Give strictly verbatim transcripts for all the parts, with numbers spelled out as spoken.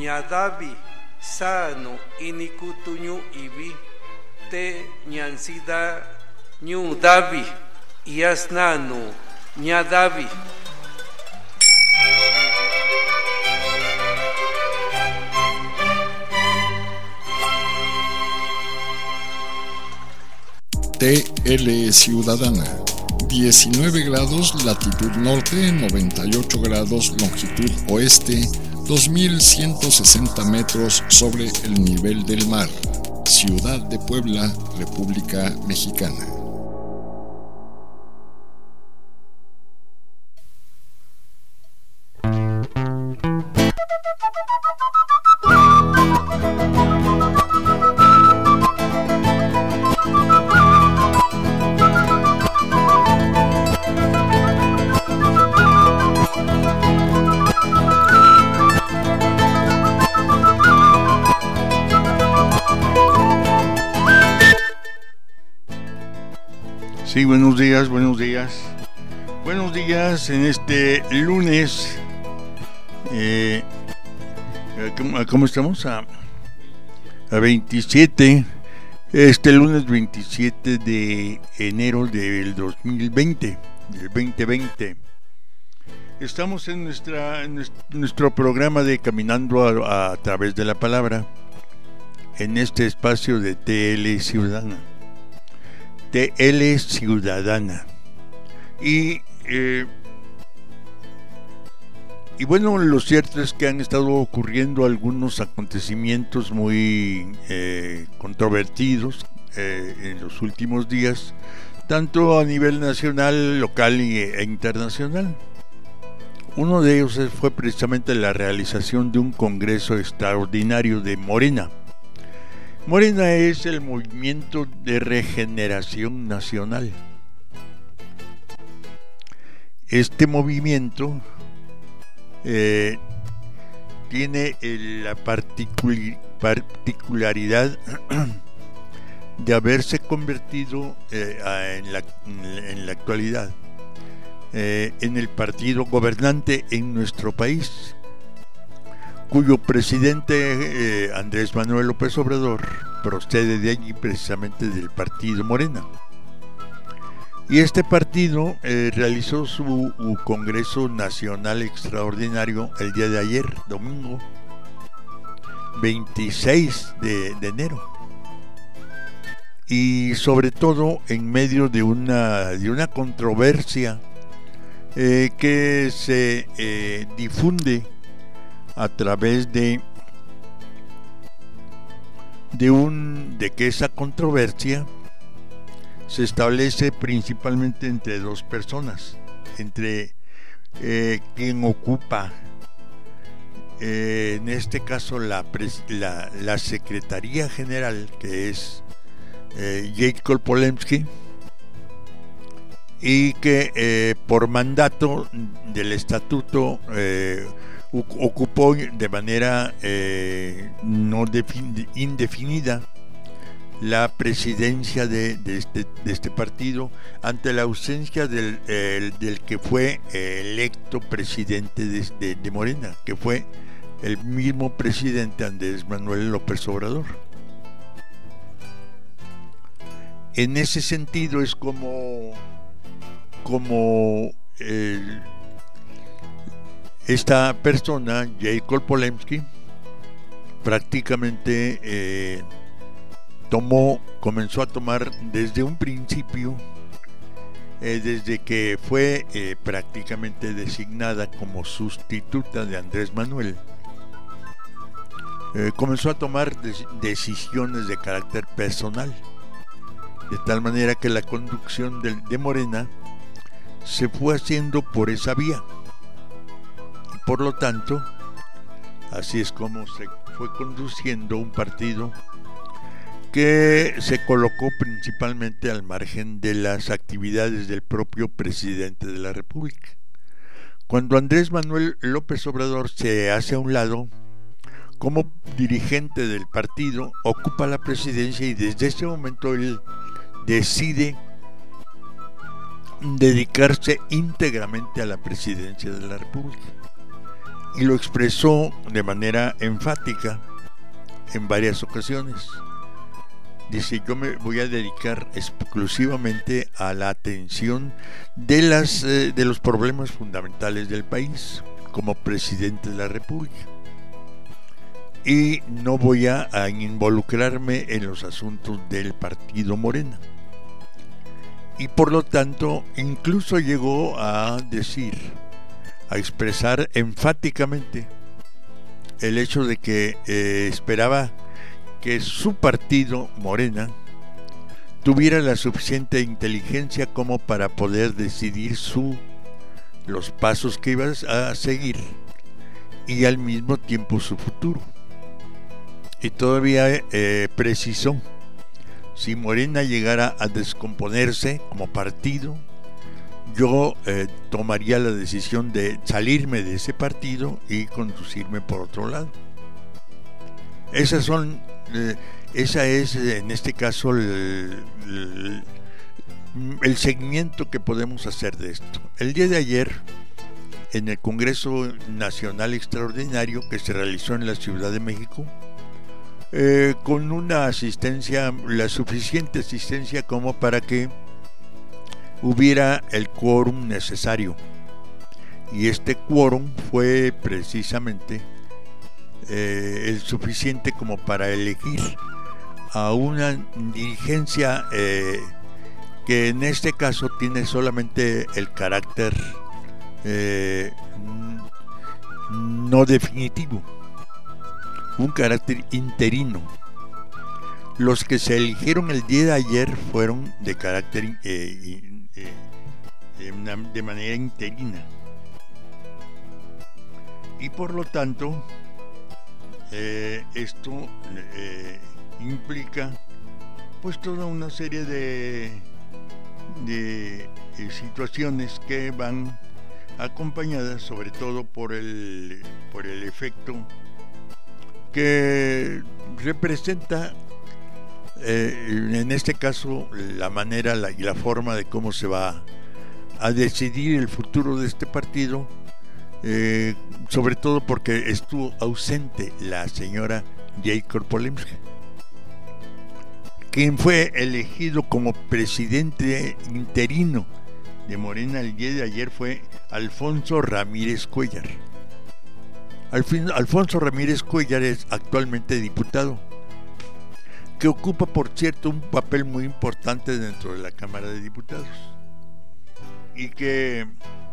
ñadavi sano inikutuñu ibi te ñansida ñu davi yasnano ñadavi. T L Ciudadana, diecinueve grados latitud norte, noventa y ocho grados longitud oeste, dos mil ciento sesenta metros sobre el nivel del mar. Ciudad de Puebla, República Mexicana. Sí, buenos días, buenos días. Buenos días en este lunes. Eh, ¿cómo, ¿Cómo estamos? A, a veintisiete. Este lunes veintisiete de enero del dos mil veinte, del veinte veinte. Estamos en, nuestra, en nuestro programa de Caminando a, a través de la palabra, en este espacio de T L Ciudadana. T L Ciudadana. Y, eh, y bueno, lo cierto es que han estado ocurriendo algunos acontecimientos muy eh, controvertidos eh, en los últimos días, tanto a nivel nacional, local y, e internacional. Uno de ellos fue precisamente la realización de un congreso extraordinario de Morena. Morena es el Movimiento de Regeneración Nacional. Este movimiento eh, tiene la particul- particularidad de haberse convertido eh, en, la, en la actualidad eh, en el partido gobernante en nuestro país, cuyo presidente eh, Andrés Manuel López Obrador procede de allí, precisamente del partido Morena. Y este partido eh, realizó su, su Congreso Nacional Extraordinario el día de ayer, domingo veintiséis de, de enero. Y sobre todo en medio de una, de una controversia eh, que se eh, difunde a través de de un de que esa controversia se establece principalmente entre dos personas, entre eh, quien ocupa eh, en este caso la, la, la Secretaría General, que es eh, Jacob Polemski, y que eh, por mandato del estatuto eh, ocupó de manera eh, no defin- indefinida la presidencia de, de, este, de este partido ante la ausencia del, el, del que fue electo presidente de, de, de Morena, que fue el mismo presidente Andrés Manuel López Obrador. En ese sentido es como, como el esta persona, Jacob Polemski, prácticamente eh, tomó, comenzó a tomar desde un principio, eh, desde que fue eh, prácticamente designada como sustituta de Andrés Manuel, eh, comenzó a tomar des- decisiones de carácter personal, de tal manera que la conducción de, de Morena se fue haciendo por esa vía. Por lo tanto, así es como se fue conduciendo un partido que se colocó principalmente al margen de las actividades del propio presidente de la República. Cuando Andrés Manuel López Obrador se hace a un lado, como dirigente del partido, ocupa la presidencia y desde ese momento él decide dedicarse íntegramente a la presidencia de la República. y lo expresó de manera enfática en varias ocasiones. Dice: yo me voy a dedicar exclusivamente a la atención de, las, eh, de los problemas fundamentales del país como presidente de la República, y no voy a, a involucrarme en los asuntos del partido Morena. Y por lo tanto, incluso llegó a decir, a expresar enfáticamente el hecho de que eh, esperaba que su partido, Morena, tuviera la suficiente inteligencia como para poder decidir su, los pasos que iba a seguir y al mismo tiempo su futuro. Y todavía eh, precisó: si Morena llegara a descomponerse como partido, yo eh, tomaría la decisión de salirme de ese partido y conducirme por otro lado. Esas son, eh, esa es en este caso el, el, el seguimiento que podemos hacer de esto. El día de ayer, en el Congreso Nacional Extraordinario que se realizó en la Ciudad de México, eh, con una asistencia, la suficiente asistencia como para que hubiera el quórum necesario, y este quórum fue precisamente eh, el suficiente como para elegir a una dirigencia eh, que en este caso tiene solamente el carácter eh, no definitivo, un carácter interino. Los que se eligieron el día de ayer fueron de carácter eh, eh, de manera interina, y por lo tanto eh, esto eh, implica pues toda una serie de, de eh, situaciones que van acompañadas sobre todo por el por el efecto que representa eh, en este caso la manera la, y la forma de cómo se va a decidir el futuro de este partido, eh, sobre todo porque estuvo ausente la señora Jacob Polemska. Quien fue elegido como presidente interino de Morena el día de ayer fue Alfonso Ramírez Cuéllar. Alfonso Ramírez Cuéllar es actualmente diputado, que ocupa, por cierto, un papel muy importante dentro de la Cámara de Diputados, y que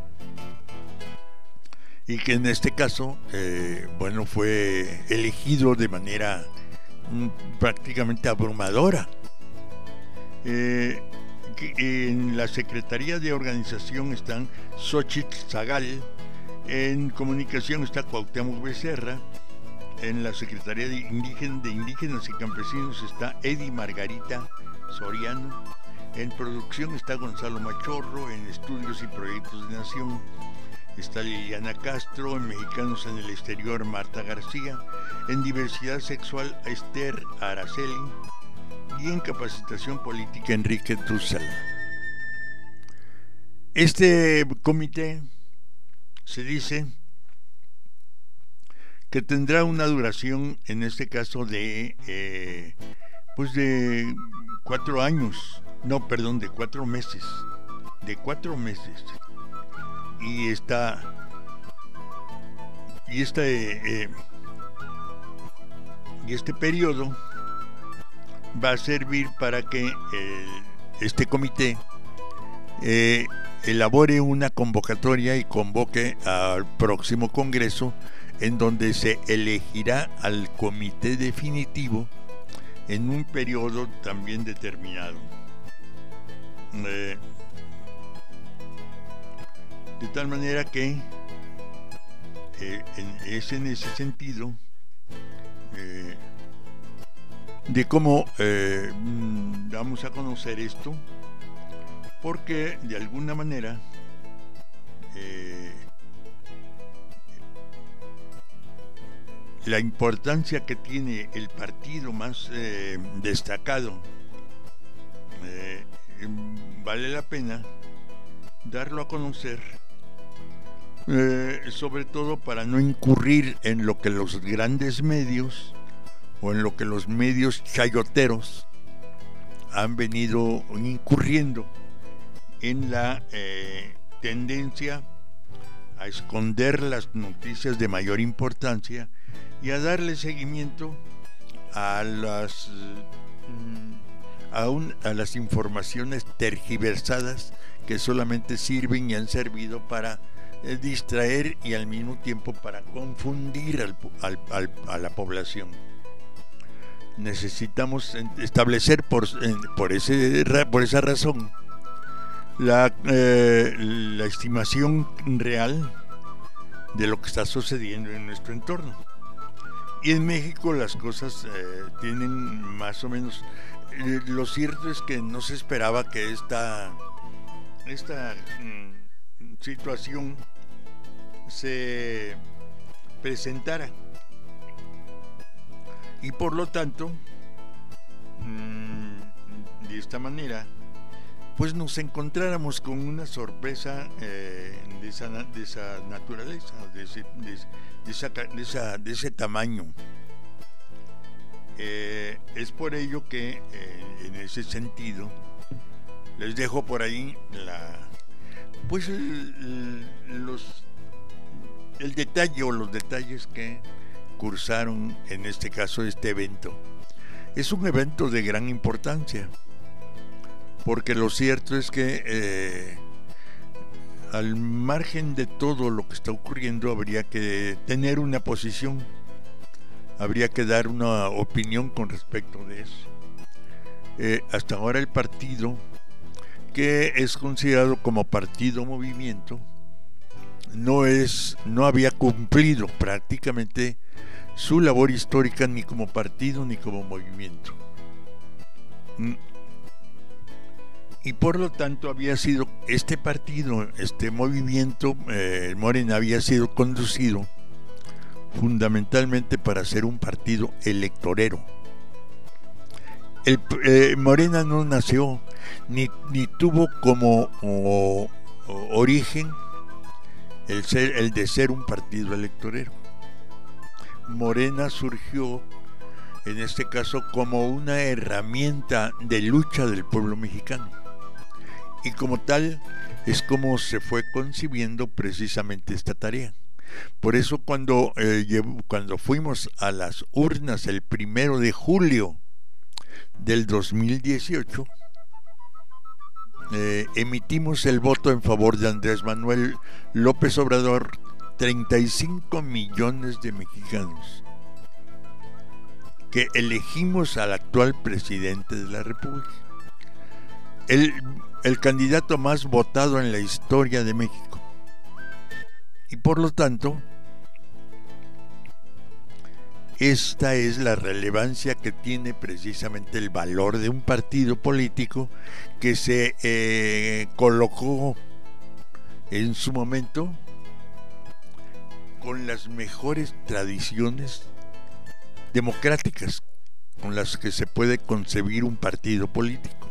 y que en este caso eh, bueno fue elegido de manera mm, prácticamente abrumadora. Eh, en la Secretaría de Organización están Xochitl Zagal, en Comunicación está Cuauhtémoc Becerra, en la Secretaría de, Indígen, de Indígenas y Campesinos está Edi Margarita Soriano, en Producción está Gonzalo Machorro, en Estudios y Proyectos de Nación está Liliana Castro, en Mexicanos en el Exterior Marta García, en Diversidad Sexual Esther Araceli, y en Capacitación Política Enrique Tussal. Este comité se dice que tendrá una duración, en este caso de eh, pues de cuatro años, no, perdón, de cuatro meses, de cuatro meses, y está y este eh, y este periodo va a servir para que eh, este comité eh, elabore una convocatoria y convoque al próximo Congreso, en donde se elegirá al comité definitivo en un periodo también determinado. Eh, de tal manera que eh, en, es en ese sentido eh, de cómo eh, vamos a conocer esto, porque de alguna manera eh, la importancia que tiene el partido más eh, destacado eh, vale la pena darlo a conocer, eh, sobre todo para no incurrir en lo que los grandes medios o en lo que los medios chayoteros han venido incurriendo en la eh, tendencia a esconder las noticias de mayor importancia y a darle seguimiento a las a, un, a las informaciones tergiversadas que solamente sirven y han servido para eh, distraer y al mismo tiempo para confundir al, al, al, a la población. Necesitamos establecer por, por, ese, por esa razón la, eh, la estimación real de lo que está sucediendo en nuestro entorno. Y en México las cosas eh, tienen más o menos... Eh, lo cierto es que no se esperaba que esta, esta mm, situación se presentara. Y por lo tanto, mmm, de esta manera, pues nos encontráramos con una sorpresa eh, de, esa, de esa naturaleza, de ese, de, de esa, de esa, de ese tamaño. Eh, es por ello que, eh, en ese sentido, les dejo por ahí la, pues el, el, los, el detalle o los detalles que cursaron en este caso este evento. Es un evento de gran importancia, porque lo cierto es que eh, al margen de todo lo que está ocurriendo habría que tener una posición, habría que dar una opinión con respecto de eso. Eh, hasta ahora el partido, que es considerado como partido movimiento, no es, no había cumplido prácticamente su labor histórica ni como partido ni como movimiento. Y por lo tanto había sido este partido, este movimiento, eh, Morena, había sido conducido fundamentalmente para ser un partido electorero. El, eh, Morena no nació ni, ni tuvo como o, o, origen el, ser, el de ser un partido electorero. Morena surgió en este caso como una herramienta de lucha del pueblo mexicano, y como tal es como se fue concibiendo precisamente esta tarea. Por eso cuando, eh, cuando fuimos a las urnas el primero de julio del dos mil dieciocho, eh, emitimos el voto en favor de Andrés Manuel López Obrador, treinta y cinco millones de mexicanos que elegimos al actual presidente de la República, el, el candidato más votado en la historia de México. Y por lo tanto, esta es la relevancia que tiene precisamente el valor de un partido político que se eh, colocó en su momento con las mejores tradiciones democráticas con las que se puede concebir un partido político.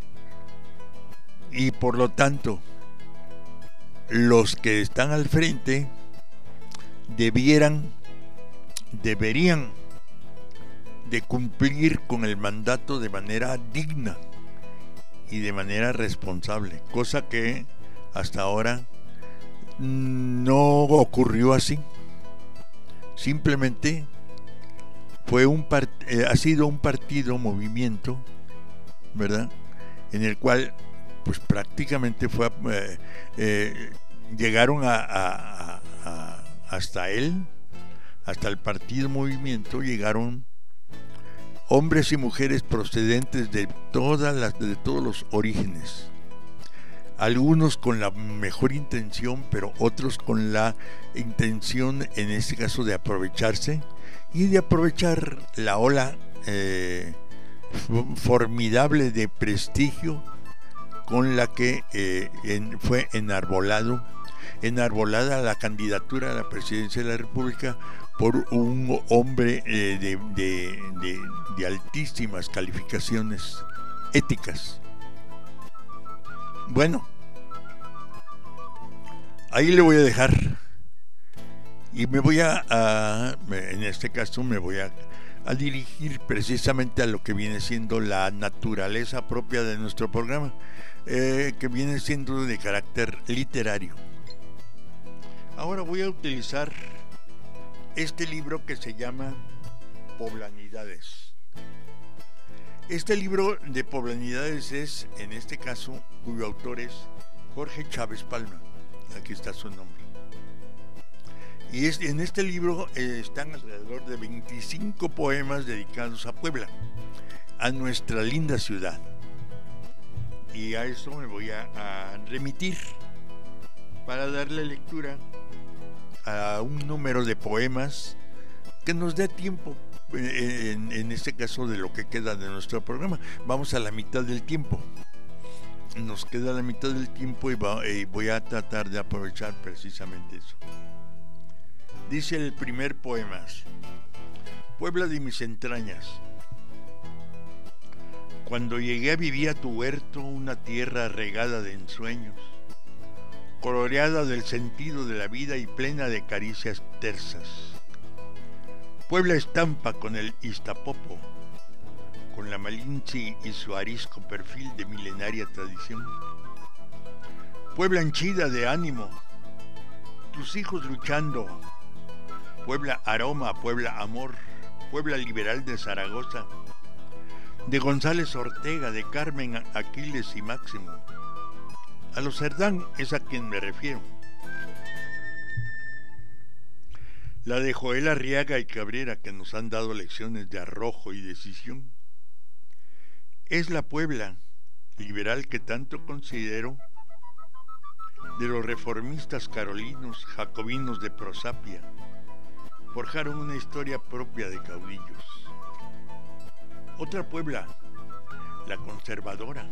Y por lo tanto, los que están al frente debieran, deberían de cumplir con el mandato de manera digna y de manera responsable, cosa que hasta ahora no ocurrió así. Simplemente fue un part- eh, ha sido un partido movimiento, ¿verdad?, en el cual pues prácticamente fue eh, eh, llegaron a, a, a, a hasta él, hasta el partido movimiento llegaron hombres y mujeres procedentes de todas las, de todos los orígenes, algunos con la mejor intención, pero otros con la intención, en este caso, de aprovecharse y de aprovechar la ola eh, formidable de prestigio con la que eh, en, fue enarbolado, enarbolada la candidatura a la presidencia de la República por un hombre eh, de, de, de, de altísimas calificaciones éticas. Bueno, ahí le voy a dejar. Y me voy a, a en este caso me voy a, a dirigir precisamente a lo que viene siendo la naturaleza propia de nuestro programa, eh, que viene siendo de carácter literario. Ahora voy a utilizar este libro que se llama Poblanidades. Este libro de Poblanidades es, en este caso, cuyo autor es Jorge Chávez Palma. Aquí está su nombre. Y es, en este libro eh, están alrededor de veinticinco poemas dedicados a Puebla, a nuestra linda ciudad. Y a eso me voy a, a remitir para darle lectura a un número de poemas que nos dé tiempo, eh, en, en este caso de lo que queda de nuestro programa. Vamos a la mitad del tiempo. Nos queda la mitad del tiempo y, va, y voy a tratar de aprovechar precisamente eso. Dice el primer poema: Puebla de mis entrañas. Cuando llegué a vivir a tu huerto, una tierra regada de ensueños, coloreada del sentido de la vida y plena de caricias tersas. Puebla estampa con el Iztapopo, con la Malinche y su arisco perfil de milenaria tradición. Puebla henchida de ánimo, tus hijos luchando. Puebla aroma, Puebla amor, Puebla liberal de Zaragoza, de González Ortega, de Carmen Aquiles y Máximo. A los Cerdán es a quien me refiero. La de Joel Arriaga y Cabrera, que nos han dado lecciones de arrojo y decisión. Es la Puebla liberal que tanto considero, de los reformistas carolinos, jacobinos de Prosapia. Forjaron una historia propia de caudillos. Otra Puebla, la conservadora,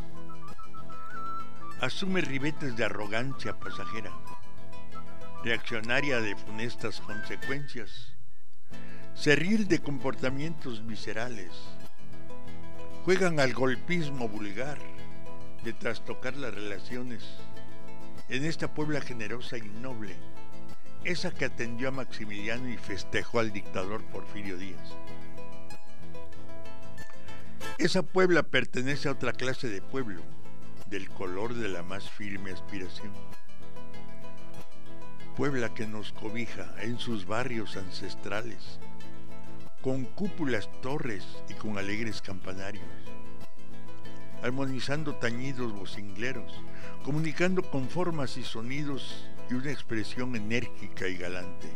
asume ribetes de arrogancia pasajera, reaccionaria de funestas consecuencias, cerril de comportamientos viscerales. Juegan al golpismo vulgar de trastocar las relaciones. En esta Puebla generosa y noble, esa que atendió a Maximiliano y festejó al dictador Porfirio Díaz. Esa Puebla pertenece a otra clase de pueblo, del color de la más firme aspiración. Puebla que nos cobija en sus barrios ancestrales, con cúpulas, torres y con alegres campanarios, armonizando tañidos vocingleros, comunicando con formas y sonidos y una expresión enérgica y galante.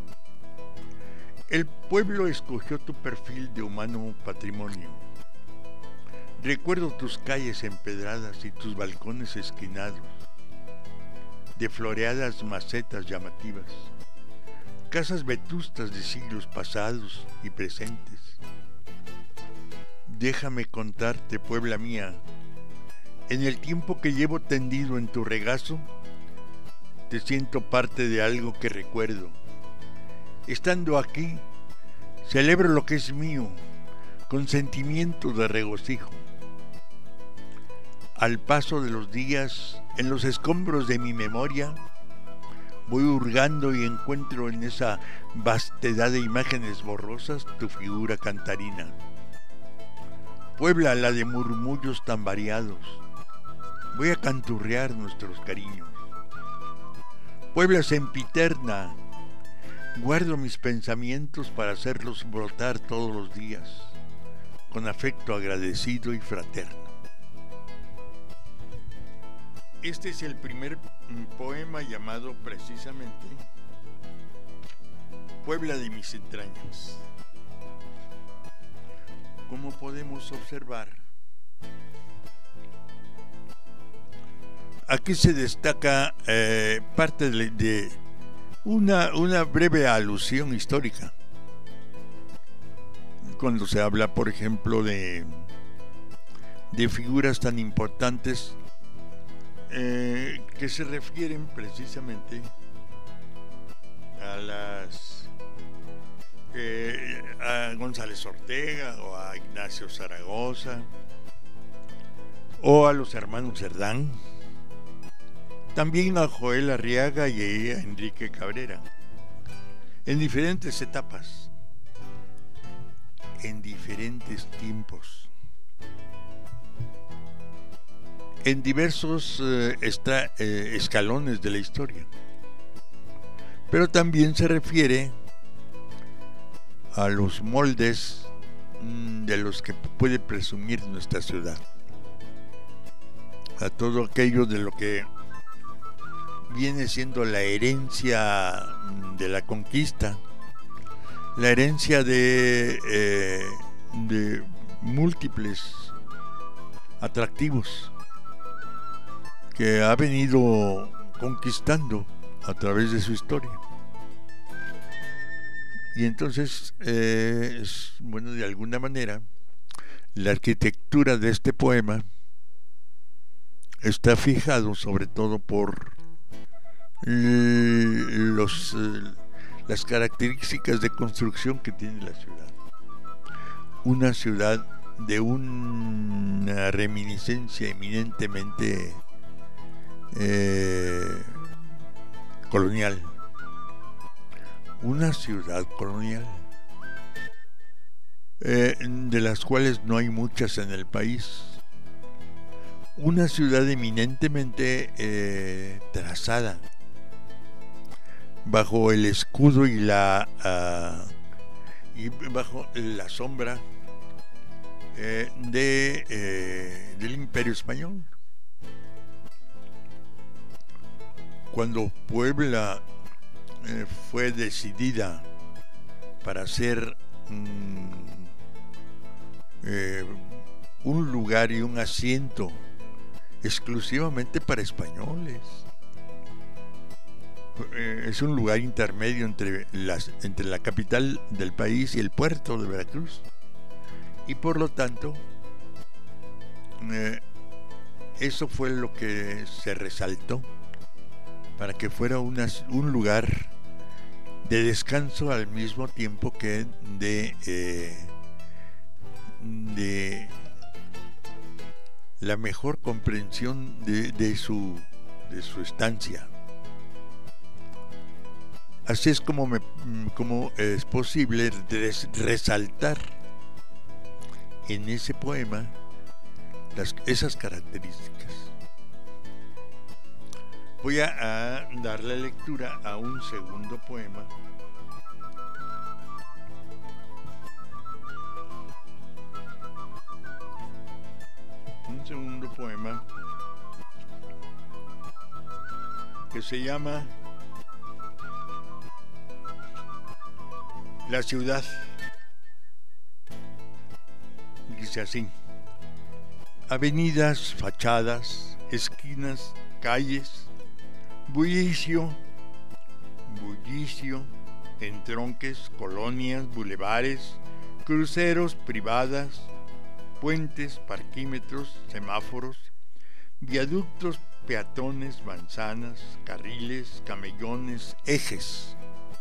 El pueblo escogió tu perfil de humano patrimonio. Recuerdo tus calles empedradas y tus balcones esquinados, de floreadas macetas llamativas, casas vetustas de siglos pasados y presentes. Déjame contarte, Puebla mía, en el tiempo que llevo tendido en tu regazo, te siento parte de algo que recuerdo. Estando aquí, celebro lo que es mío, con sentimiento de regocijo. Al paso de los días, en los escombros de mi memoria, voy hurgando y encuentro en esa vastedad de imágenes borrosas tu figura cantarina. Puebla, la de murmullos tan variados, voy a canturrear nuestros cariños. Puebla sempiterna, guardo mis pensamientos para hacerlos brotar todos los días, con afecto agradecido y fraterno. Este es el primer poema llamado precisamente Puebla de mis entrañas. Como podemos observar, aquí se destaca eh, parte de, de una, una breve alusión histórica. Cuando se habla, por ejemplo, de, de figuras tan importantes eh, que se refieren precisamente a las eh, a González Ortega o a Ignacio Zaragoza o a los hermanos Cerdán, También a Joel Arriaga y a Enrique Cabrera, en diferentes etapas, en diferentes tiempos, en diversos eh, estra, eh, escalones de la historia. Pero también se refiere a los moldes de los que puede presumir nuestra ciudad, a todo aquello de lo que viene siendo la herencia de la conquista, la herencia de, eh, de múltiples atractivos que ha venido conquistando a través de su historia. Y entonces, eh, es, bueno, de alguna manera, la arquitectura de este poema está fijado sobre todo por los, eh, las características de construcción que tiene la ciudad. Una ciudad de una reminiscencia eminentemente eh, colonial. Una ciudad colonial, eh, de las cuales no hay muchas en el país. Una ciudad eminentemente eh, trazada bajo el escudo y la uh, y bajo la sombra eh, de eh, del Imperio Español. Cuando Puebla eh, fue decidida para ser mm, eh, un lugar y un asiento exclusivamente para españoles. Eh, es un lugar intermedio entre, las, entre la capital del país y el puerto de Veracruz, y por lo tanto eh, eso fue lo que se resaltó para que fuera una, un lugar de descanso al mismo tiempo que de eh, de la mejor comprensión de, de su de su estancia. Así es como me, como es posible res, resaltar en ese poema las, esas características. Voy a, a darle lectura a un segundo poema un segundo poema que se llama La ciudad. Dice así: avenidas, fachadas, esquinas, calles, bullicio, bullicio, entronques, colonias, bulevares, cruceros, privadas, puentes, parquímetros, semáforos, viaductos, peatones, manzanas, carriles, camellones, ejes.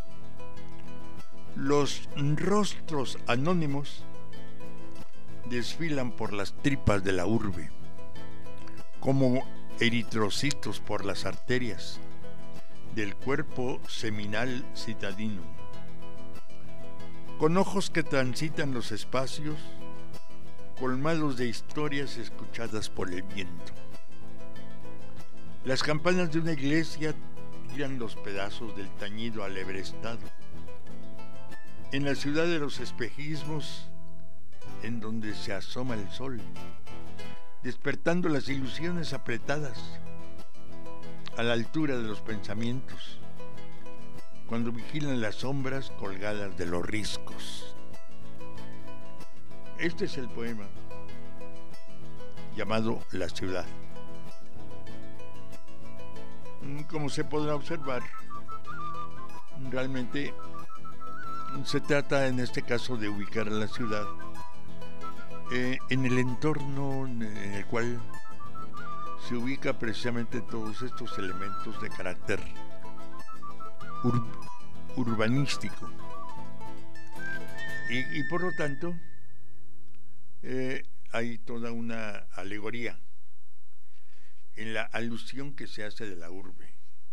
Los rostros anónimos desfilan por las tripas de la urbe, como eritrocitos por las arterias del cuerpo seminal citadino, con ojos que transitan los espacios, colmados de historias escuchadas por el viento. Las campanas de una iglesia tiran los pedazos del tañido alebrestado. En la ciudad de los espejismos, en donde se asoma el sol, despertando las ilusiones apretadas a la altura de los pensamientos, cuando vigilan las sombras colgadas de los riscos. Este es el poema llamado La ciudad. Como se podrá observar, realmente se trata en este caso de ubicar a la ciudad eh, en el entorno en el cual se ubica precisamente todos estos elementos de carácter ur- urbanístico y, y por lo tanto eh, hay toda una alegoría. en la alusión que se hace de la urbe.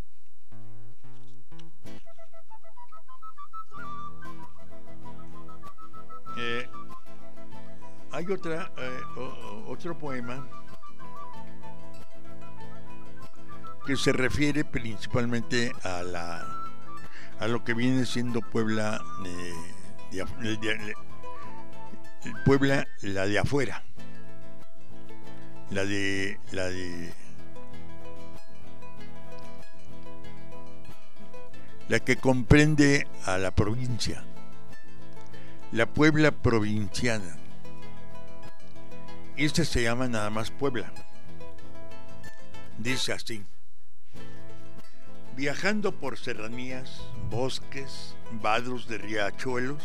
Eh, hay otra, eh, o, otro poema que se refiere principalmente a la a lo que viene siendo Puebla, eh, de, de, de, Puebla, la de afuera, la de la de la que comprende a la provincia, la Puebla provinciana. Esta se llama nada más Puebla. Dice así: viajando por serranías, bosques, vados de riachuelos,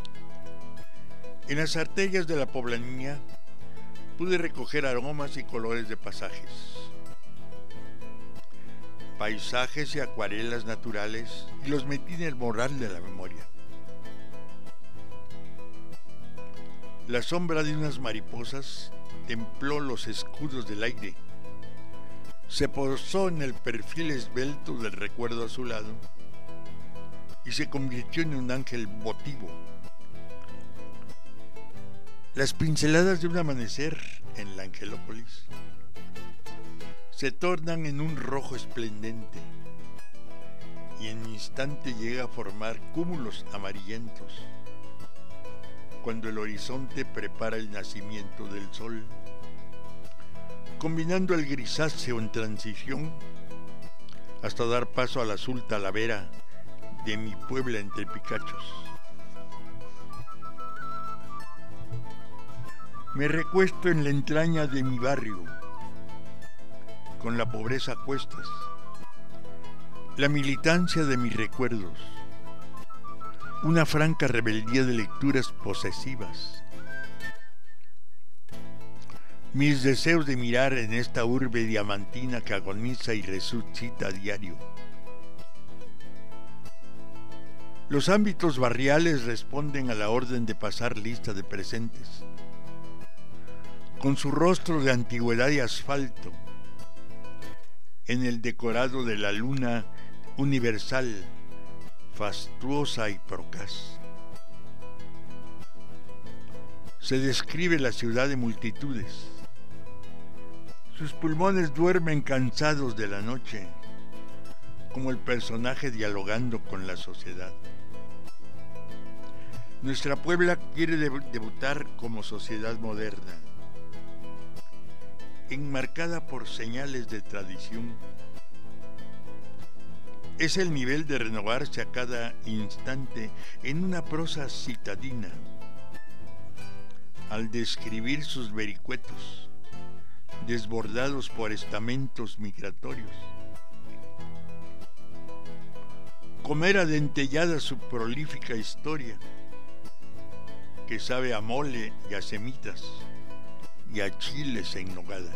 en las arterias de la poblanía pude recoger aromas y colores de pasajes, paisajes y acuarelas naturales, y los metí en el moral de la memoria. La sombra de unas mariposas templó los escudos del aire, se posó en el perfil esbelto del recuerdo azulado y se convirtió en un ángel votivo. Las pinceladas de un amanecer en la Angelópolis se tornan en un rojo esplendente y en un instante llega a formar cúmulos amarillentos cuando el horizonte prepara el nacimiento del sol, combinando el grisáceo en transición hasta dar paso al azul talavera de mi Puebla entre picachos. Me recuesto en la entraña de mi barrio, con la pobreza a cuestas, la militancia de mis recuerdos, una franca rebeldía de lecturas posesivas, mis deseos de mirar en esta urbe diamantina que agoniza y resucita a diario. Los ámbitos barriales responden a la orden de pasar lista de presentes, con su rostro de antigüedad y asfalto, en el decorado de la luna universal, fastuosa y procaz. Se describe la ciudad de multitudes. Sus pulmones duermen cansados de la noche, como el personaje dialogando con la sociedad. Nuestra Puebla quiere debutar como sociedad moderna, enmarcada por señales de tradición. Es el nivel de renovarse a cada instante en una prosa citadina, al describir sus vericuetos, desbordados por estamentos migratorios. Comer adentellada su prolífica historia, que sabe a mole y a semitas, y a chiles en nogada.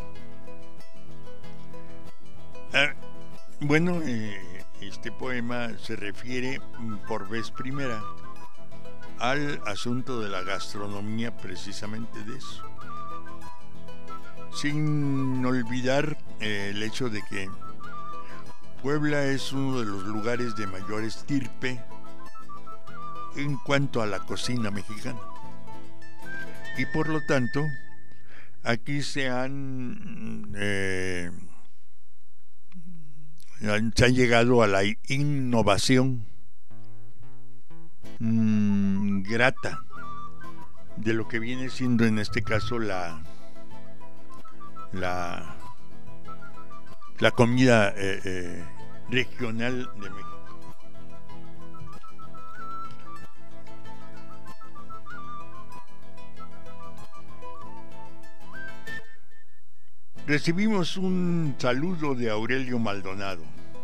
Ah, bueno, eh, este poema se refiere por vez primera al asunto de la gastronomía, precisamente de eso, sin olvidar eh, el hecho de que Puebla es uno de los lugares de mayor estirpe en cuanto a la cocina mexicana, y por lo tanto aquí se han, eh, se han llegado a la innovación mmm, grata de lo que viene siendo en este caso la la, la comida eh, eh, regional de México. Recibimos un saludo de Aurelio Maldonado.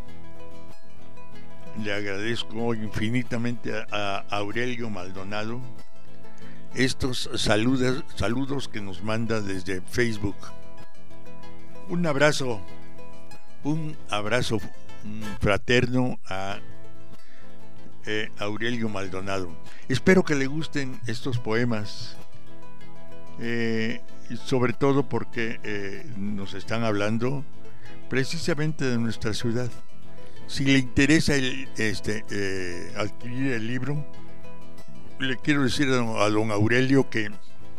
Le agradezco infinitamente a Aurelio Maldonado estos saludos, saludos que nos manda desde Facebook. Un abrazo, un abrazo fraterno a eh, Aurelio Maldonado. Espero que le gusten estos poemas. Eh, sobre todo porque eh, nos están hablando precisamente de nuestra ciudad. Si le interesa el, este, eh, adquirir el libro, le quiero decir a don, a don Aurelio que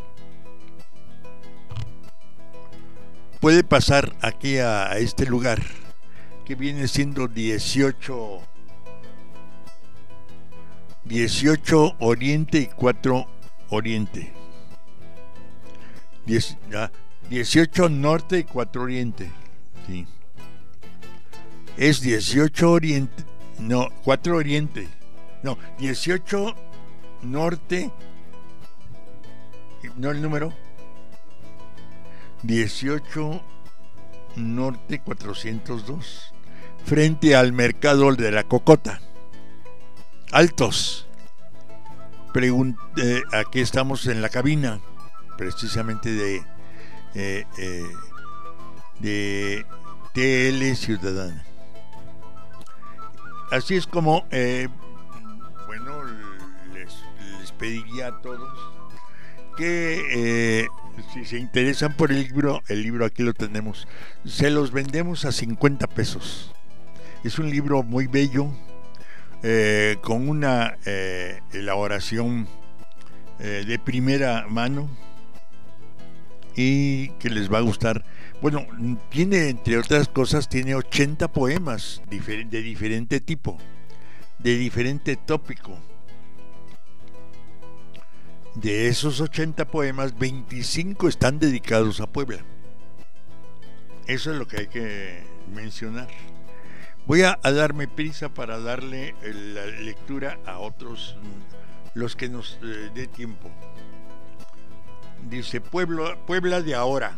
puede pasar aquí a, a este lugar, que viene siendo dieciocho Oriente y cuatro Oriente. Diez, ah, dieciocho Norte y cuatro Oriente. Sí. Es dieciocho Oriente, no, cuatro Oriente. No, dieciocho Norte, no el número. dieciocho Norte cuatrocientos dos, frente al mercado de la Cocota. Altos. Pregun- eh, aquí estamos en la cabina, precisamente de eh, eh, de T L Ciudadana. Así es como, eh, bueno, les, les pediría a todos que eh, si se interesan por el libro, el libro aquí lo tenemos, se los vendemos a cincuenta pesos. Es un libro muy bello, eh, con una eh, elaboración eh, de primera mano y que les va a gustar. Bueno, tiene, entre otras cosas, tiene ochenta poemas difer- de diferente tipo, de diferente tópico. De esos ochenta poemas, veinticinco están dedicados a Puebla. Eso es lo que hay que mencionar. Voy a, a darme prisa para darle la lectura a otros, los que nos eh, dé tiempo. Dice: Pueblo, Puebla de ahora.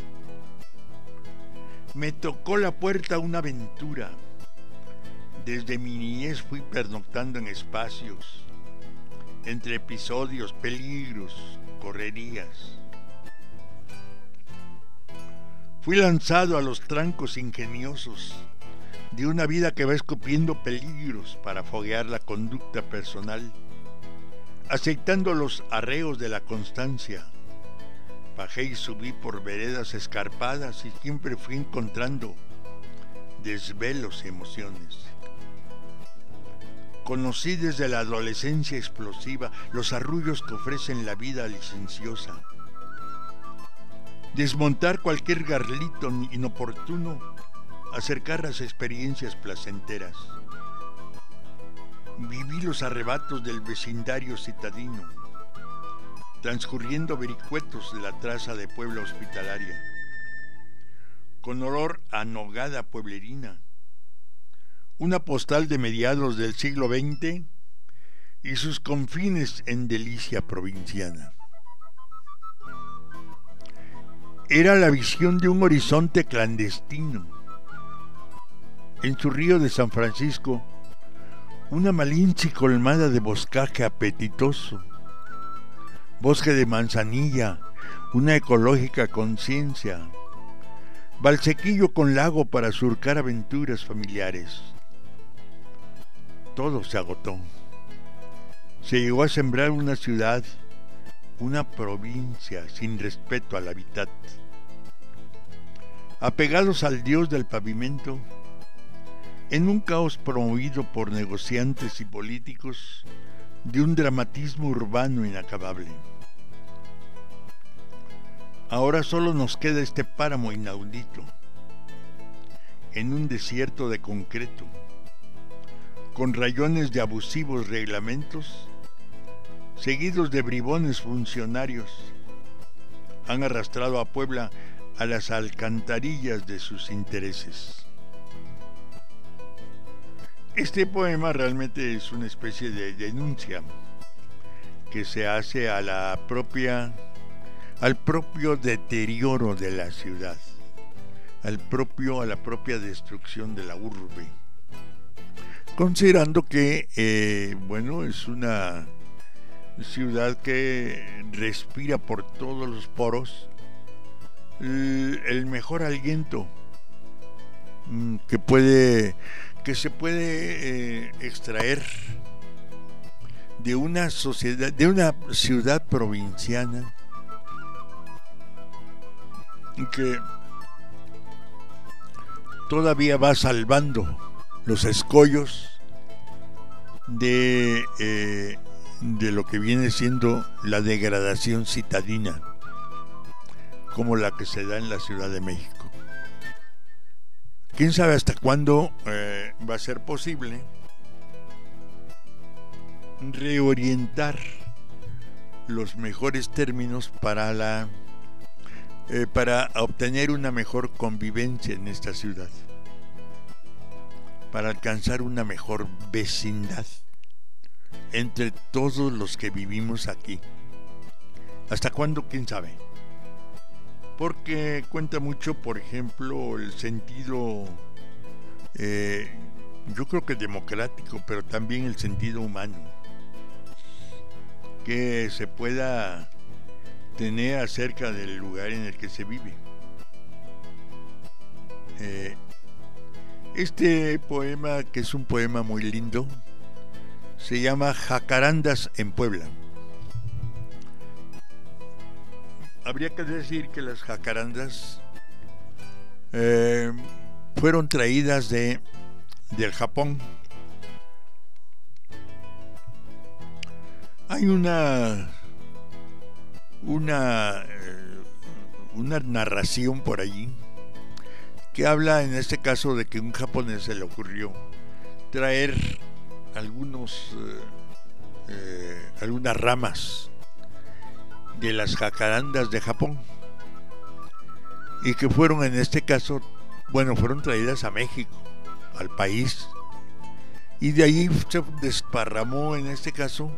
Me tocó la puerta una aventura. Desde mi niñez fui pernoctando en espacios, entre episodios, peligros, correrías. Fui lanzado a los trancos ingeniosos de una vida que va escupiendo peligros para foguear la conducta personal, aceptando los arreos de la constancia. Bajé y subí por veredas escarpadas y siempre fui encontrando desvelos y emociones. Conocí desde la adolescencia explosiva los arrullos que ofrecen la vida licenciosa. Desmontar cualquier garlito inoportuno, acercar las experiencias placenteras. Viví los arrebatos del vecindario citadino, transcurriendo vericuetos de la traza de Puebla hospitalaria, con olor a nogada pueblerina, una postal de mediados del siglo veinte y sus confines en delicia provinciana. Era la visión de un horizonte clandestino. En su río de San Francisco, una malinche colmada de boscaje apetitoso, bosque de manzanilla, una ecológica conciencia, balsequillo con lago para surcar aventuras familiares. Todo se agotó. Se llegó a sembrar una ciudad, una provincia sin respeto al hábitat. Apegados al dios del pavimento, en un caos promovido por negociantes y políticos de un dramatismo urbano inacabable. Ahora solo nos queda este páramo inaudito, en un desierto de concreto, con rayones de abusivos reglamentos, seguidos de bribones funcionarios, han arrastrado a Puebla a las alcantarillas de sus intereses. Este poema realmente es una especie de denuncia que se hace a la propia, al propio deterioro de la ciudad, al propio, a la propia destrucción de la urbe, considerando que, eh, bueno, es una ciudad que respira por todos los poros el, el mejor aliento que puede que se puede eh, extraer de una sociedad, de una ciudad provinciana que todavía va salvando los escollos de, eh, de lo que viene siendo la degradación citadina, como la que se da en la Ciudad de México. ¿Quién sabe hasta cuándo eh, va a ser posible reorientar los mejores términos para la eh, para obtener una mejor convivencia en esta ciudad, para alcanzar una mejor vecindad entre todos los que vivimos aquí? ¿Hasta cuándo? ¿Quién sabe? Porque cuenta mucho, por ejemplo, el sentido eh, yo creo que democrático, pero también el sentido humano que se pueda tener acerca del lugar en el que se vive. Eh, este poema, que es un poema muy lindo, se llama Jacarandas en Puebla. Habría que decir que las jacarandas eh, fueron traídas de del Japón. Hay una una eh, una narración por allí que habla, en este caso, de que un japonés se le ocurrió traer algunos eh, eh, algunas ramas de las jacarandas de Japón, y que fueron, en este caso, bueno, fueron traídas a México, al país, y de ahí se desparramó, en este caso,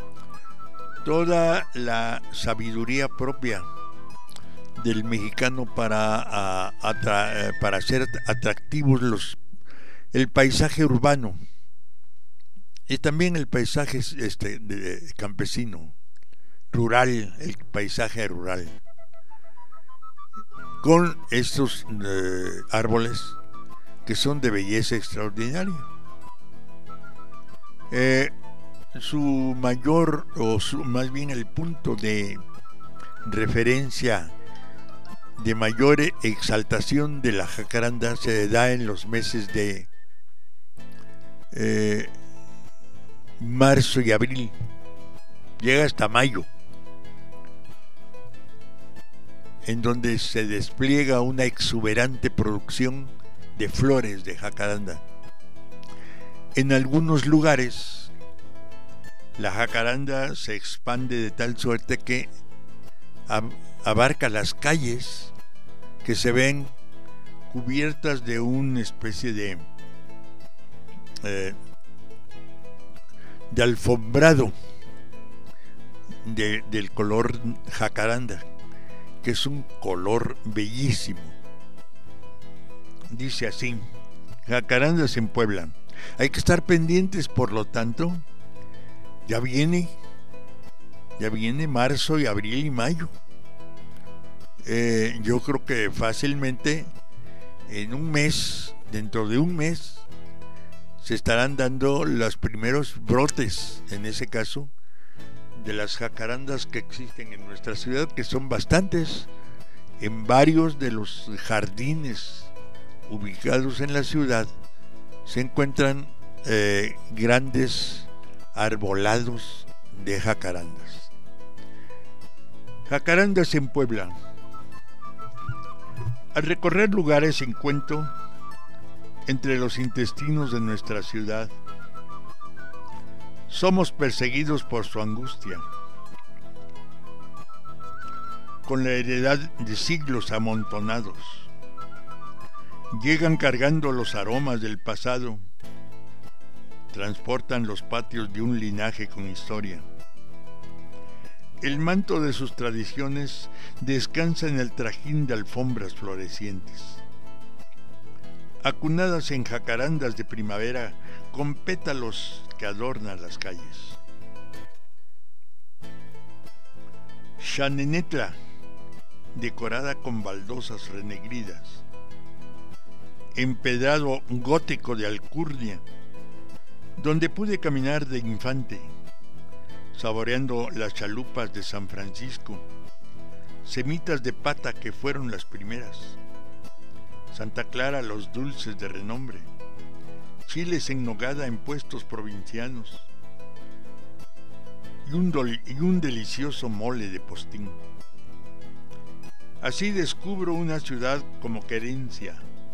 toda la sabiduría propia del mexicano para, a, atra, para hacer atractivos los, el paisaje urbano y también el paisaje este, de, campesino, rural, el paisaje rural, con estos eh, árboles que son de belleza extraordinaria. Eh, su mayor, o su, más bien el punto de referencia de mayor exaltación de la jacaranda se da en los meses de eh, marzo y abril, llega hasta mayo, en donde se despliega una exuberante producción de flores de jacaranda. En algunos lugares la jacaranda se expande de tal suerte que abarca las calles, que se ven cubiertas de una especie de eh, de alfombrado de, del color jacaranda, que es un color bellísimo. Dice así: jacarandas en Puebla. Hay que estar pendientes, por lo tanto, ya viene, ya viene marzo y abril y mayo. Eh, yo creo que fácilmente en un mes, dentro de un mes, se estarán dando los primeros brotes, en ese caso, de las jacarandas que existen en nuestra ciudad, que son bastantes. En varios de los jardines ubicados en la ciudad se encuentran eh, grandes arbolados de jacarandas. Jacarandas en Puebla. Al recorrer lugares encuentro entre los intestinos de nuestra ciudad. Somos perseguidos por su angustia, con la heredad de siglos amontonados. Llegan cargando los aromas del pasado, transportan los patios de un linaje con historia. El manto de sus tradiciones descansa en el trajín de alfombras florecientes. Acunadas en jacarandas de primavera con pétalos que adornan las calles. Xanenetla, decorada con baldosas renegridas. Empedrado gótico de alcurnia, donde pude caminar de infante, saboreando las chalupas de San Francisco, semitas de pata que fueron las primeras. Santa Clara los dulces de renombre, chiles en nogada en puestos provincianos y un, dol- y un delicioso mole de postín. Así descubro una ciudad como querencia.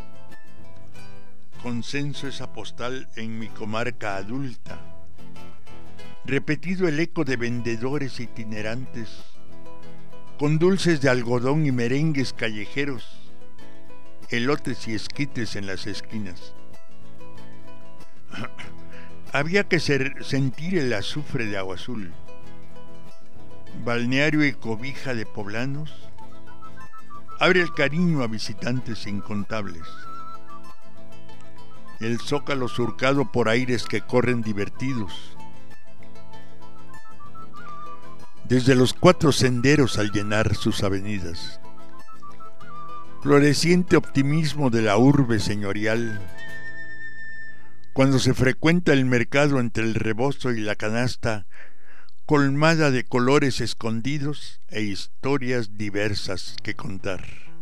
Consenso esa postal en mi comarca adulta. Repetido el eco de vendedores itinerantes, con dulces de algodón y merengues callejeros, elotes y esquites en las esquinas. Había que ser, sentir el azufre de Agua Azul, balneario y cobija de poblanos. Abre el cariño a visitantes incontables. El zócalo surcado por aires que corren divertidos. Desde los cuatro senderos al llenar sus avenidas. Floreciente optimismo de la urbe señorial. Cuando se frecuenta el mercado entre el rebozo y la canasta, colmada de colores escondidos e historias diversas que contar.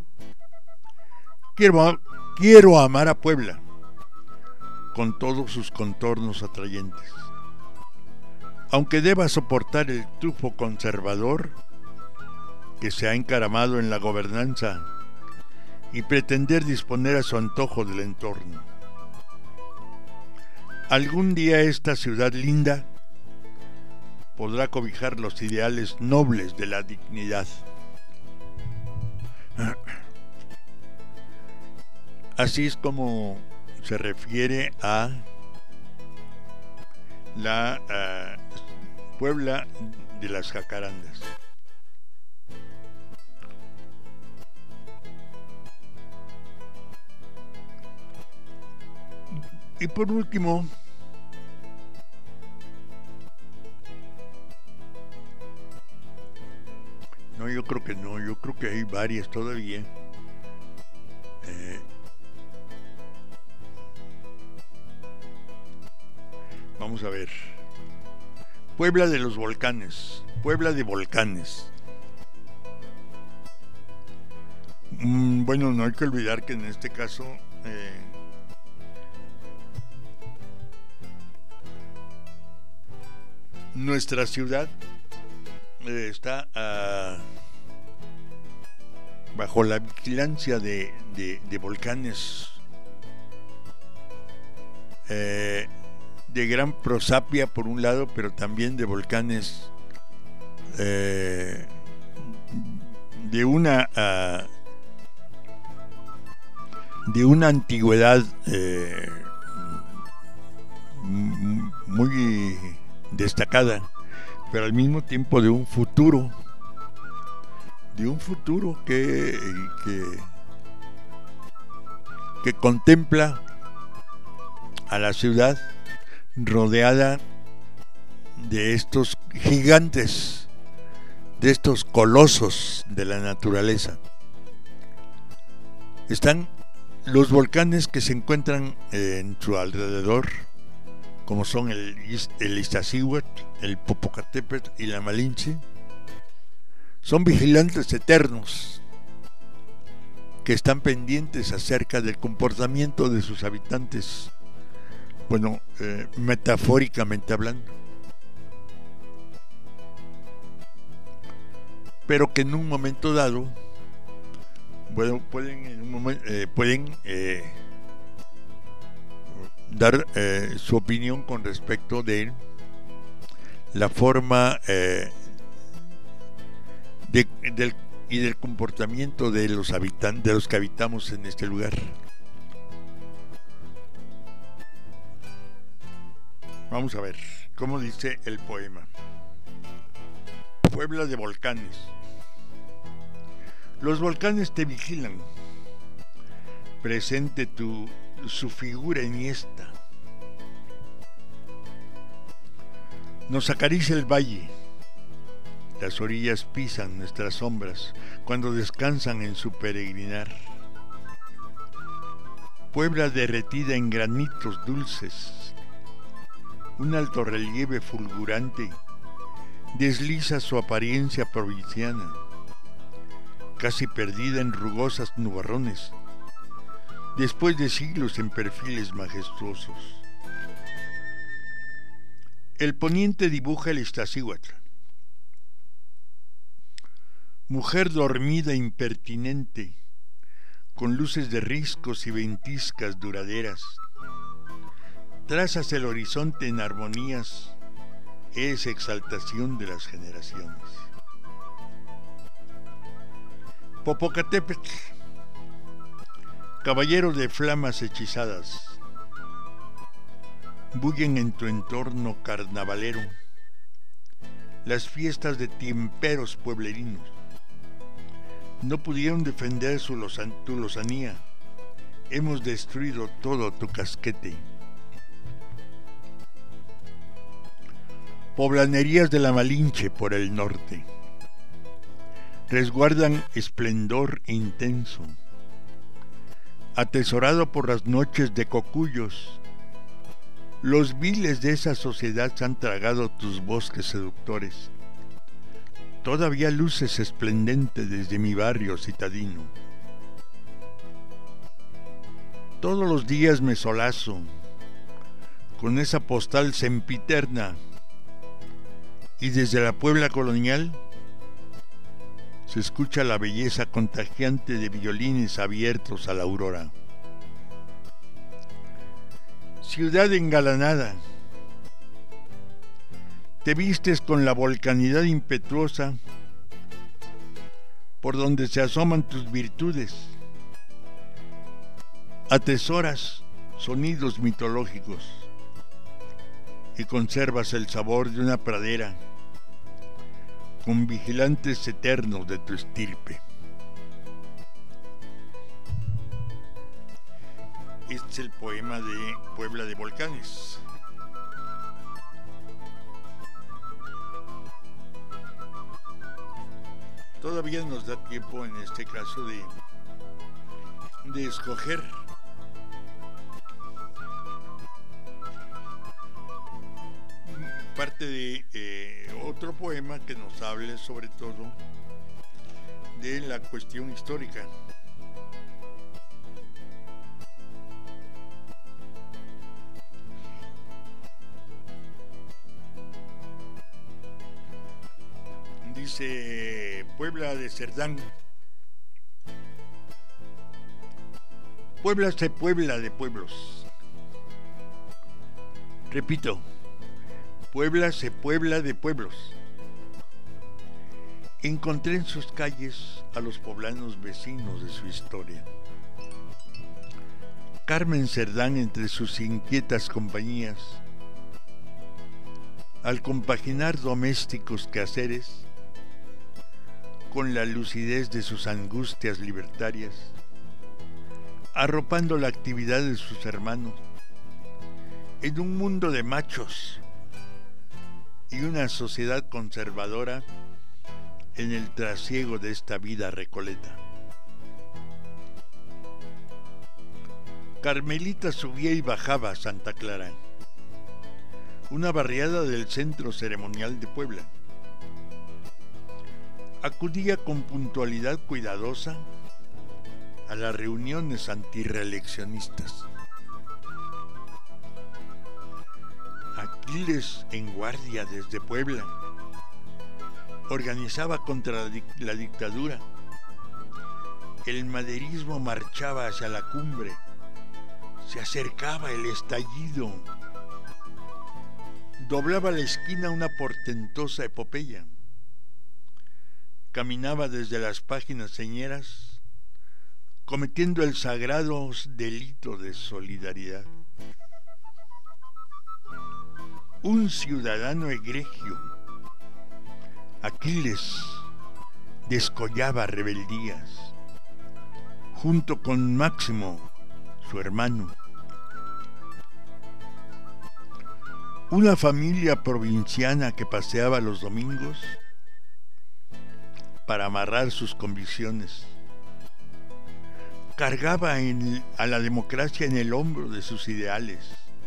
Quiero, quiero amar a Puebla, con todos sus contornos atrayentes. Aunque deba soportar el tufo conservador que se ha encaramado en la gobernanza y pretender disponer a su antojo del entorno. Algún día esta ciudad linda podrá cobijar los ideales nobles de la dignidad. Así es como se refiere a la uh, Puebla de las Jacarandas. Y por último, no, yo creo que no, yo creo que hay varias todavía. Eh, vamos a ver. Puebla de los volcanes, Puebla de volcanes. Mm, bueno, no hay que olvidar que en este caso eh, nuestra ciudad eh, está uh, bajo la vigilancia de, de, de volcanes eh, de gran prosapia por un lado, pero también de volcanes eh, de una uh, de una antigüedad eh, muy destacada, pero al mismo tiempo de un futuro de un futuro que que, que contempla a la ciudad rodeada de estos gigantes, de estos colosos de la naturaleza. Están los volcanes que se encuentran en su alrededor, como son el, el Iztaccíhuatl, el Popocatépetl y la Malinche. Son vigilantes eternos que están pendientes acerca del comportamiento de sus habitantes, bueno, eh, metafóricamente hablando, pero que en un momento dado, bueno, pueden en un momento, eh, pueden eh, dar eh, su opinión con respecto de la forma eh, de, del, y del comportamiento de los habitantes, de los que habitamos en este lugar. Vamos a ver cómo dice el poema. Puebla de volcanes. Los volcanes te vigilan, presente tu, su figura enhiesta. Nos acaricia el valle, las orillas pisan nuestras sombras cuando descansan en su peregrinar. Puebla derretida en granitos dulces, un alto relieve fulgurante desliza su apariencia provinciana, casi perdida en rugosos nubarrones. después de siglos en perfiles majestuosos. El poniente dibuja el Iztaccíhuatl, mujer dormida impertinente, con luces de riscos y ventiscas duraderas. Trazas el horizonte en armonías, es exaltación de las generaciones. Popocatépetl, caballero de flamas hechizadas, bullen en tu entorno carnavalero las fiestas de tiemperos pueblerinos. No pudieron defender su losan, tu lozanía, hemos destruido todo tu casquete. Poblanerías de la Malinche por el norte resguardan esplendor intenso, atesorado por las noches de cocuyos. Los viles de esa sociedad han tragado tus bosques seductores. Todavía luces esplendente desde mi barrio citadino. Todos los días me solazo con esa postal sempiterna, y desde la Puebla colonial se escucha la belleza contagiante de violines abiertos a la aurora. Ciudad engalanada, te vistes con la volcanidad impetuosa por donde se asoman tus virtudes. Atesoras sonidos mitológicos y conservas el sabor de una pradera con vigilantes eternos de tu estirpe. Este es el poema de Puebla de Volcanes. Todavía nos da tiempo en este caso de, de escoger parte de eh, otro poema que nos hable sobre todo de la cuestión histórica. Dice Puebla de Cerdán. Puebla se puebla de pueblos. Repito, Puebla se puebla de pueblos. Encontré en sus calles a los poblanos vecinos de su historia. Carmen Cerdán entre sus inquietas compañías, al compaginar domésticos quehaceres con la lucidez de sus angustias libertarias, arropando la actividad de sus hermanos en un mundo de machos y una sociedad conservadora en el trasiego de esta vida recoleta. Carmelita subía y bajaba a Santa Clara, una barriada del centro ceremonial de Puebla. Acudía con puntualidad cuidadosa a las reuniones antirreeleccionistas. Aquiles, en guardia desde Puebla, organizaba contra la dictadura. El maderismo marchaba hacia la cumbre. Se acercaba el estallido. Doblaba la esquina una portentosa epopeya. Caminaba desde las páginas señeras, cometiendo el sagrado delito de solidaridad. Un ciudadano egregio, Aquiles, descollaba rebeldías, junto con Máximo, su hermano. Una familia provinciana que paseaba los domingos para amarrar sus convicciones. Cargaba en, a la democracia en el hombro de sus ideales,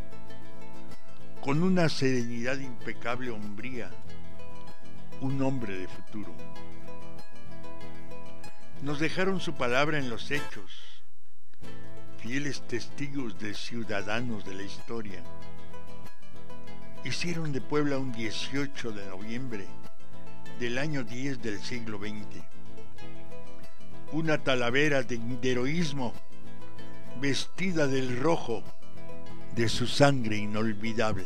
con una serenidad impecable hombría, un hombre de futuro. Nos dejaron su palabra en los hechos, fieles testigos de ciudadanos de la historia, hicieron de Puebla un dieciocho de noviembre del año diez del siglo veinte una talavera de, de heroísmo, vestida del rojo de su sangre inolvidable.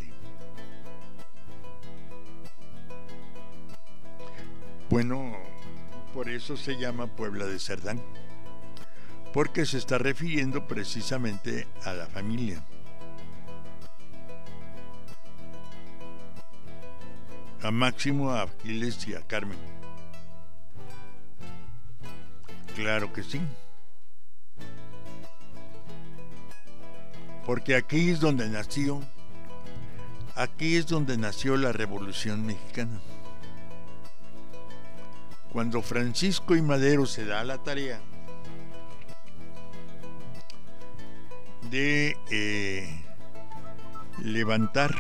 Bueno, por eso se llama Puebla de Cerdán, porque se está refiriendo precisamente a la familia. A Máximo, a Aquiles y a Carmen. Claro que sí. Porque aquí es donde nació, aquí es donde nació la Revolución Mexicana. Cuando Francisco I. Madero se da la tarea de eh, levantar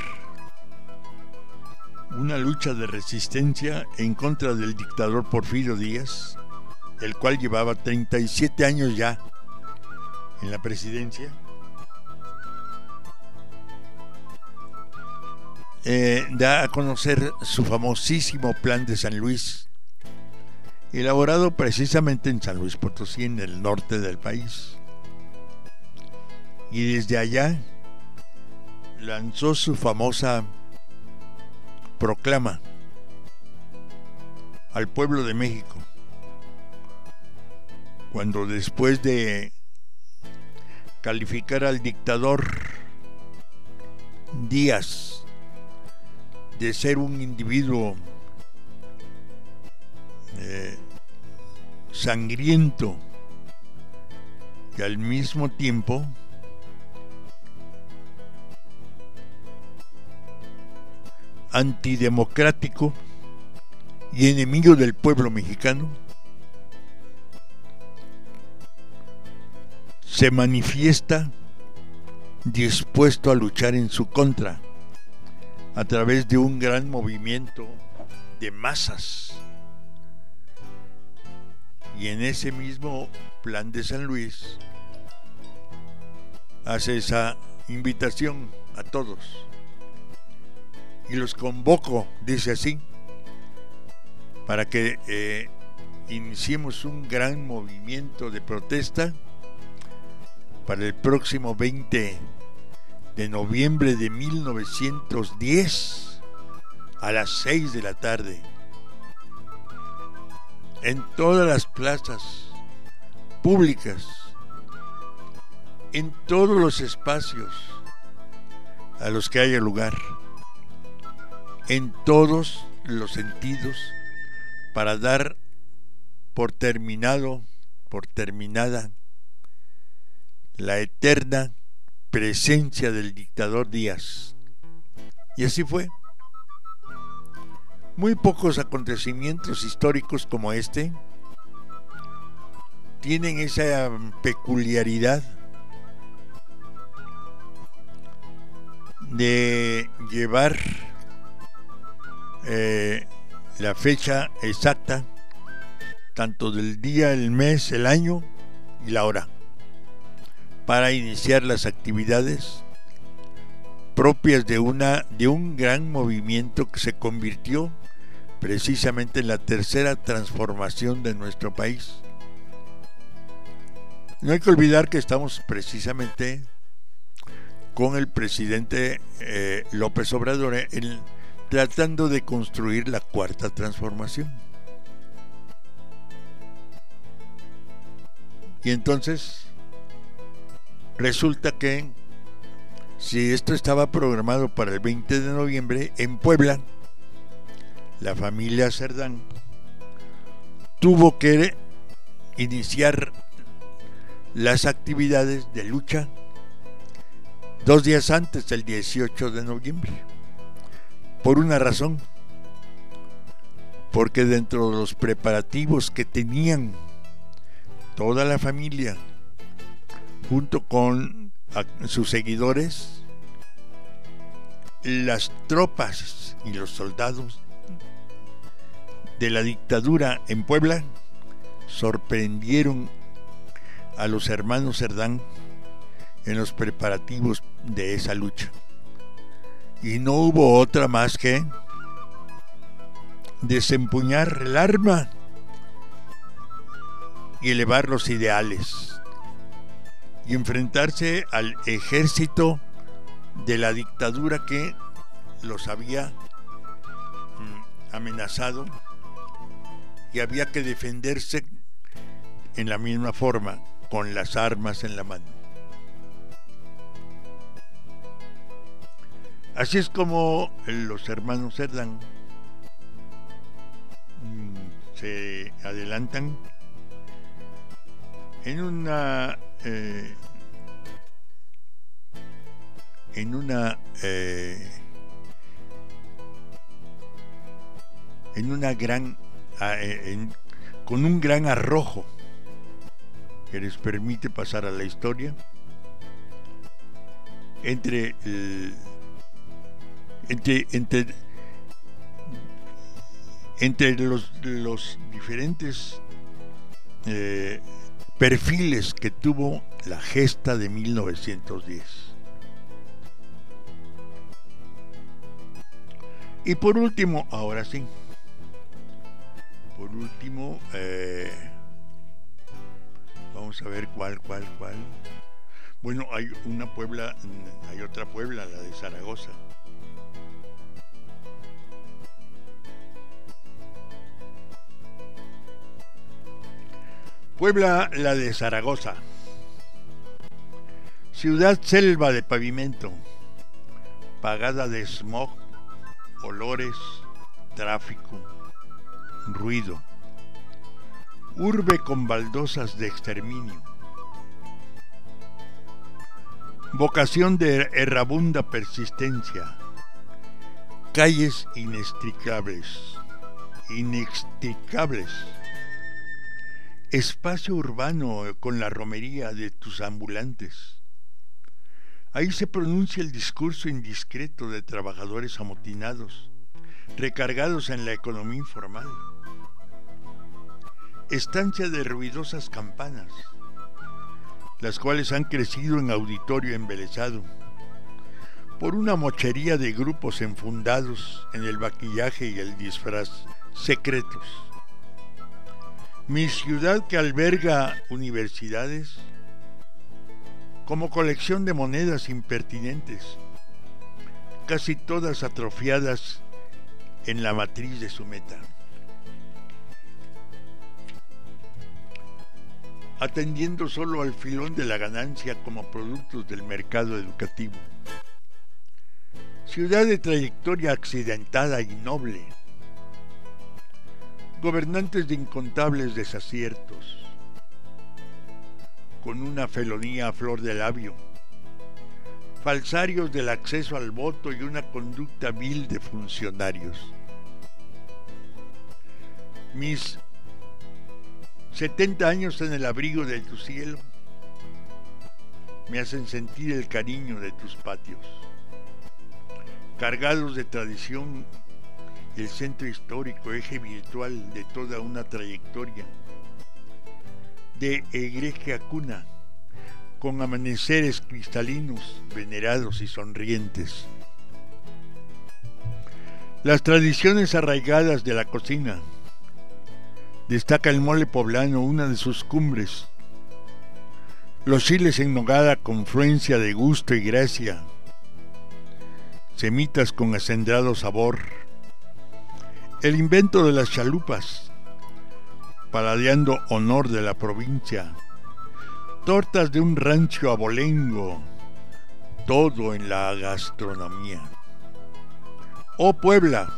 una lucha de resistencia en contra del dictador Porfirio Díaz, el cual llevaba treinta y siete años ya en la presidencia. Eh, da a conocer su famosísimo Plan de San Luis, elaborado precisamente en San Luis Potosí, en el norte del país. Y desde allá lanzó su famosa proclama al pueblo de México, cuando después de calificar al dictador Díaz de ser un individuo eh, sangriento y al mismo tiempo antidemocrático y enemigo del pueblo mexicano, se manifiesta dispuesto a luchar en su contra a través de un gran movimiento de masas. Y en ese mismo Plan de San Luis hace esa invitación a todos y los convoco, dice así, para que eh, iniciemos un gran movimiento de protesta para el próximo veinte de noviembre de mil novecientos diez a las seis de la tarde en todas las plazas públicas, en todos los espacios a los que haya lugar, en todos los sentidos, para dar por terminado, por terminada la eterna presencia del dictador Díaz. Y así fue. Muy pocos acontecimientos históricos como este tienen esa peculiaridad de llevar eh, la fecha exacta, tanto del día, el mes, el año y la hora, para iniciar las actividades propias de una de un gran movimiento que se convirtió precisamente en la tercera transformación de nuestro país. No hay que olvidar que estamos precisamente con el presidente eh, López Obrador en, tratando de construir la cuarta transformación. Y entonces resulta que si esto estaba programado para el veinte de noviembre, en Puebla, la familia Cerdán tuvo que iniciar las actividades de lucha dos días antes del dieciocho de noviembre, por una razón, porque dentro de los preparativos que tenían toda la familia junto con sus seguidores, las tropas y los soldados de la dictadura en Puebla sorprendieron a los hermanos Cerdán en los preparativos de esa lucha. Y no hubo otra más que desempuñar el arma y elevar los ideales y enfrentarse al ejército de la dictadura que los había mm, amenazado, y había que defenderse en la misma forma, con las armas en la mano. Así es como los hermanos Cerdán mm, se adelantan en una eh, en una eh, en una gran eh, en, con un gran arrojo que les permite pasar a la historia entre el, entre entre entre los los diferentes eh, perfiles que tuvo la gesta de mil novecientos diez. Y por último, ahora sí, por último, eh, vamos a ver cuál, cuál, cuál. Bueno, hay una Puebla, hay otra Puebla, la de Zaragoza. Puebla, la de Zaragoza. Ciudad selva de pavimento, pagada de smog, olores, tráfico, ruido. Urbe con baldosas de exterminio. Vocación de errabunda persistencia. Calles inextricables, inextricables. Espacio urbano con la romería de tus ambulantes. Ahí se pronuncia el discurso indiscreto de trabajadores amotinados, recargados en la economía informal. Estancia de ruidosas campanas, las cuales han crecido en auditorio embelesado, por una mochería de grupos enfundados en el maquillaje y el disfraz secretos. Mi ciudad, que alberga universidades, como colección de monedas impertinentes, casi todas atrofiadas en la matriz de su meta, atendiendo solo al filón de la ganancia como productos del mercado educativo. Ciudad de trayectoria accidentada y noble, gobernantes de incontables desaciertos, con una felonía a flor de labio, falsarios del acceso al voto y una conducta vil de funcionarios. Mis setenta años en el abrigo de tu cielo me hacen sentir el cariño de tus patios, cargados de tradición, el centro histórico, eje virtual de toda una trayectoria de egregia cuna, con amaneceres cristalinos, venerados y sonrientes. Las tradiciones arraigadas de la cocina. Destaca el mole poblano, una de sus cumbres. Los chiles en nogada, confluencia de gusto y gracia. Semitas con acendrado sabor. El invento de las chalupas, paladeando honor de la provincia. Tortas de un rancho abolengo, todo en la gastronomía. Oh Puebla,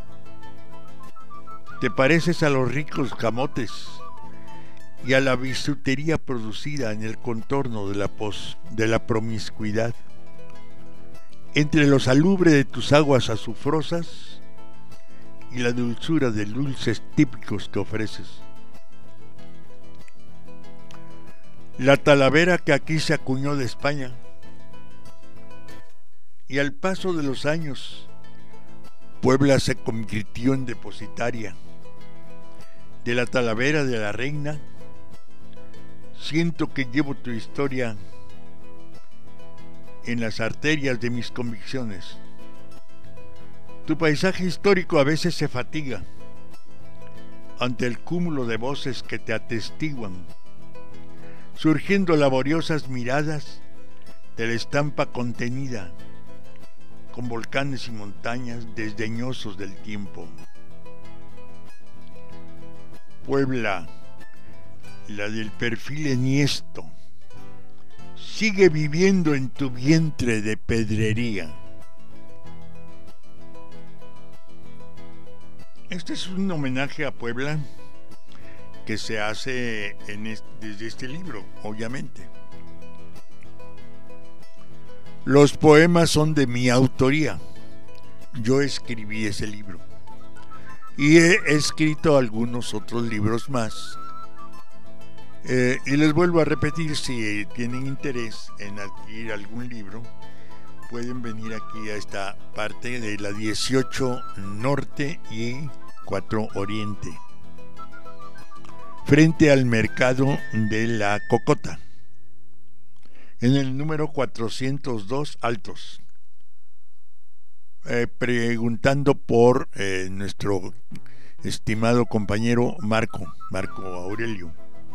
te pareces a los ricos camotes y a la bisutería producida en el contorno de la, pos, de la promiscuidad. Entre lo salubre de tus aguas azufrosas y la dulzura de dulces típicos que ofreces. La talavera que aquí se acuñó de España, y al paso de los años, Puebla se convirtió en depositaria de la talavera de la reina. Siento que llevo tu historia en las arterias de mis convicciones. Tu paisaje histórico a veces se fatiga ante el cúmulo de voces que te atestiguan, surgiendo laboriosas miradas de la estampa contenida, con volcanes y montañas desdeñosos del tiempo. Puebla, la del perfil enhiesto, sigue viviendo en tu vientre de pedrería. Este es un homenaje a Puebla que se hace en este, desde este libro, obviamente. Los poemas son de mi autoría. Yo escribí ese libro. Y he escrito algunos otros libros más. Eh, y les vuelvo a repetir, si tienen interés en adquirir algún libro, pueden venir aquí a esta parte de la dieciocho Norte y cuatro Oriente, frente al mercado de la Cocota, en el número cuatrocientos dos Altos, eh, preguntando por eh, nuestro estimado compañero Marco, Marco Aurelio.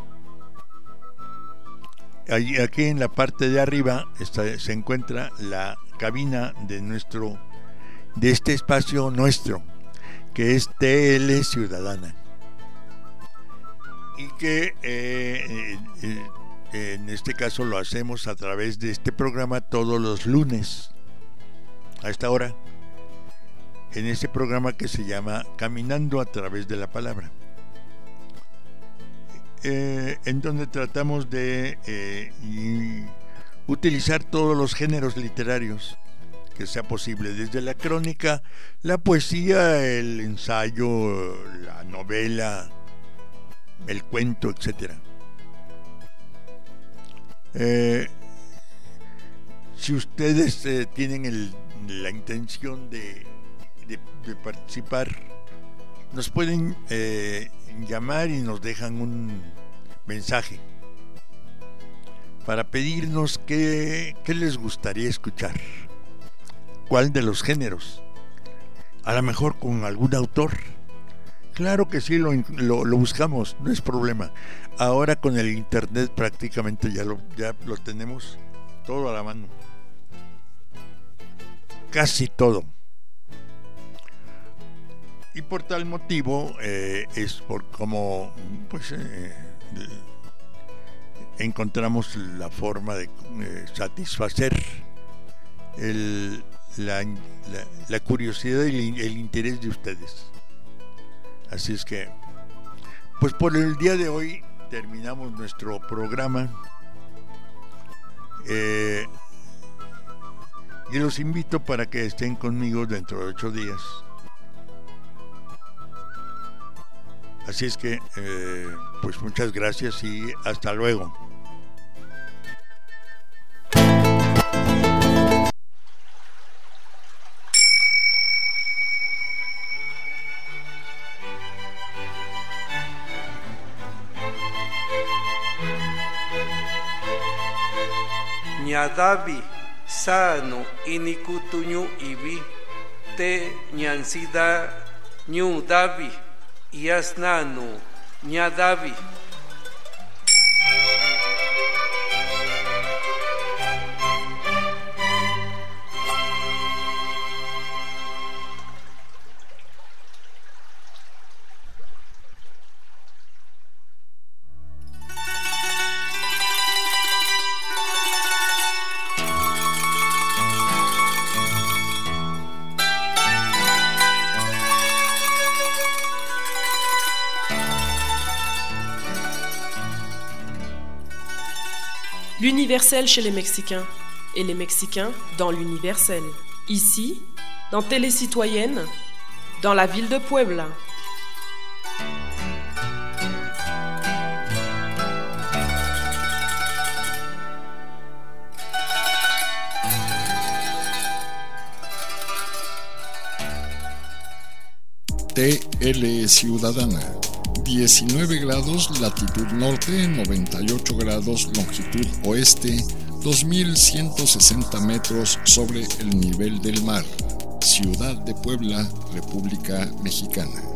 Allí, aquí en la parte de arriba está, se encuentra la cabina de nuestro, de este espacio nuestro, que es T L Ciudadana, y que eh, eh, eh, en este caso lo hacemos a través de este programa todos los lunes a esta hora, en este programa que se llama Caminando a través de la palabra. Eh, en donde tratamos de eh, y utilizar todos los géneros literarios que sea posible, desde la crónica, la poesía, el ensayo, la novela, el cuento, etcétera. Eh, si ustedes eh, tienen el, la intención de, de, de participar, nos pueden eh, llamar y nos dejan un mensaje para pedirnos qué, qué les gustaría escuchar, cuál de los géneros, a lo mejor con algún autor. Claro que sí, lo, lo, lo buscamos, no es problema. Ahora con el internet prácticamente ya lo, ya lo tenemos todo a la mano, casi todo. Y por tal motivo eh, es por cómo pues eh, encontramos la forma de eh, satisfacer el, la, la, la curiosidad y el, el interés de ustedes. Así es que, pues por el día de hoy terminamos nuestro programa. Eh, y los invito para que estén conmigo dentro de ocho días. Así es que, eh, pues muchas gracias y hasta luego. Ñadavi sano inikutuñu ibi te ñansida ñu davi yasnanu ñadavi. L'universel chez les Mexicains et les Mexicains dans l'universel. Ici, dans Télé Citoyenne, dans la ville de Puebla. T L Ciudadana, diecinueve grados latitud norte, noventa y ocho grados longitud oeste, dos mil ciento sesenta metros sobre el nivel del mar. Ciudad de Puebla, República Mexicana.